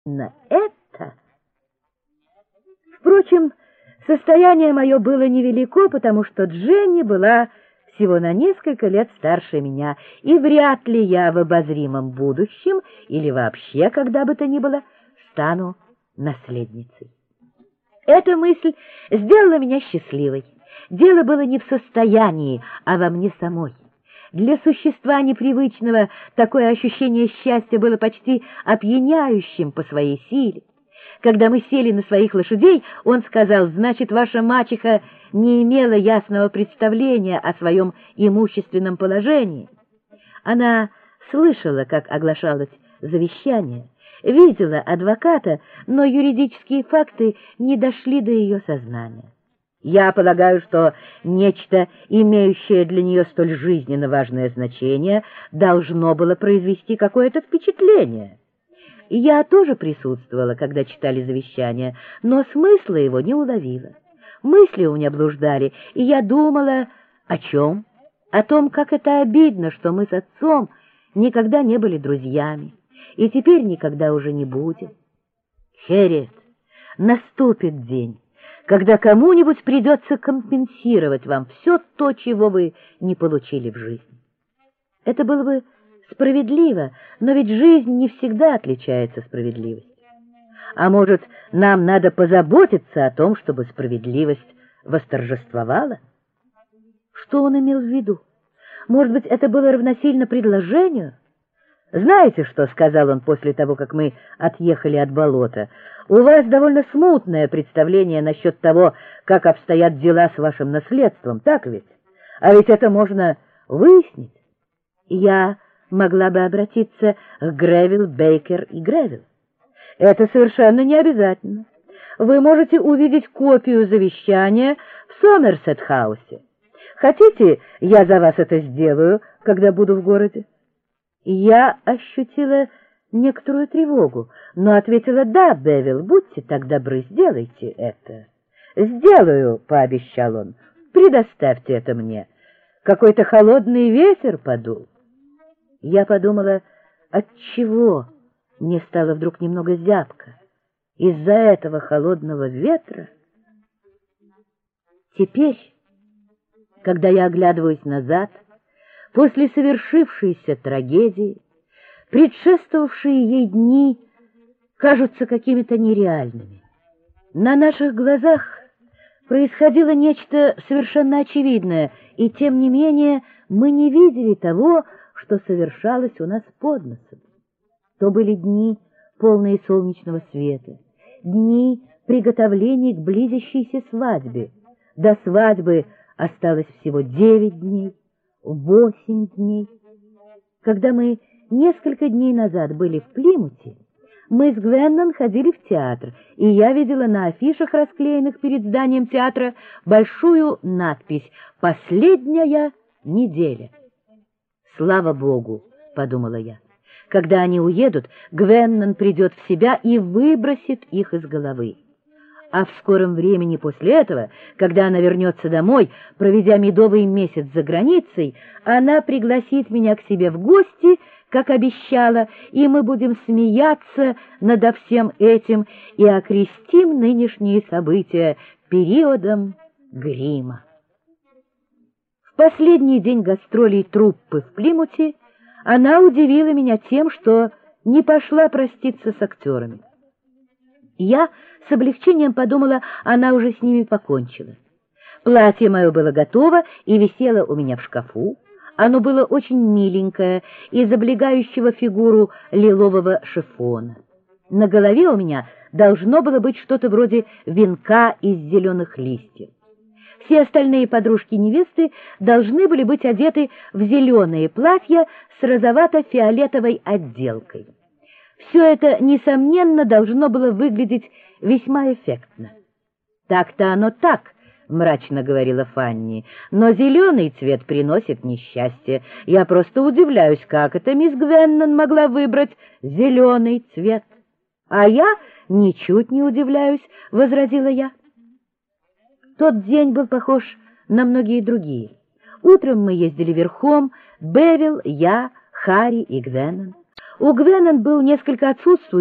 на это. Впрочем, состояние мое было невелико, потому что Дженни была всего на несколько лет старше меня, и вряд ли я в обозримом будущем или вообще, когда бы то ни было, стану наследницей. Эта мысль сделала меня счастливой. Дело было не в состоянии, а во мне самой. Для существа непривычного такое ощущение счастья было почти опьяняющим по своей силе. Когда мы сели на своих лошадей, он сказал: «Значит, ваша мачеха не имела ясного представления о своем имущественном положении». Она слышала, как оглашалось завещание, видела адвоката, но юридические факты не дошли до ее сознания. Я полагаю, что нечто, имеющее для нее столь жизненно важное значение, должно было произвести какое-то впечатление. Я тоже присутствовала, когда читали завещание, но смысла его не уловила. Мысли у меня блуждали, и я думала о чем? О том, как это обидно, что мы с отцом никогда не были друзьями, и теперь никогда уже не будем. Хэрриет, наступит день, когда кому-нибудь придется компенсировать вам все то, чего вы не получили в жизни. Это было бы справедливо, но ведь жизнь не всегда отличается справедливостью. А может, нам надо позаботиться о том, чтобы справедливость восторжествовала? Что он имел в виду? Может быть, это было равносильно предложению? «Знаете, что?» — сказал он после того, как мы отъехали от болота. «У вас довольно смутное представление насчет того, как обстоят дела с вашим наследством, так ведь? А ведь это можно выяснить. Я могла бы обратиться к Гревилл, Бейкер и Гревилл. Это совершенно не обязательно. Вы можете увидеть копию завещания в Сомерсет-хаусе. Хотите, я за вас это сделаю, когда буду в городе?» Я ощутила некоторую тревогу, но ответила: «Да, Бевилл, будьте так добры, сделайте это». «Сделаю», — пообещал он, — «предоставьте это мне». Какой-то холодный ветер подул. Я подумала, отчего мне стало вдруг немного зябко. Из-за этого холодного ветра? Теперь, когда я оглядываюсь назад, после совершившейся трагедии, предшествовавшие ей дни кажутся какими-то нереальными. На наших глазах происходило нечто совершенно очевидное, и тем не менее мы не видели того, что совершалось у нас под носом. То были дни, полные солнечного света, дни приготовлений к близящейся свадьбе. До свадьбы осталось всего 9 дней. 8 дней. Когда мы несколько дней назад были в Плимуте, мы с Гвеннон ходили в театр, и я видела на афишах, расклеенных перед зданием театра, большую надпись «Последняя неделя». «Слава Богу», — подумала я, — «когда они уедут, Гвеннон придет в себя и выбросит их из головы». А в скором времени после этого, когда она вернется домой, проведя медовый месяц за границей, она пригласит меня к себе в гости, как обещала, и мы будем смеяться над всем этим и окрестим нынешние события периодом грима. В последний день гастролей труппы в Плимуте она удивила меня тем, что не пошла проститься с актерами. Я с облегчением подумала, она уже с ними покончила. Платье мое было готово и висело у меня в шкафу. Оно было очень миленькое, из облегающего фигуру лилового шифона. На голове у меня должно было быть что-то вроде венка из зеленых листьев. Все остальные подружки невесты должны были быть одеты в зеленые платья с розовато-фиолетовой отделкой. Все это, несомненно, должно было выглядеть весьма эффектно. «Так-то оно так», — мрачно говорила Фанни, — «но зеленый цвет приносит несчастье. Я просто удивляюсь, как это мисс Гвеннон могла выбрать зеленый цвет». «А я ничуть не удивляюсь», — возразила я. Тот день был похож на многие другие. Утром мы ездили верхом, Бевилл, я, Харри и Гвеннон. У Гвеннон был несколько отсутствующий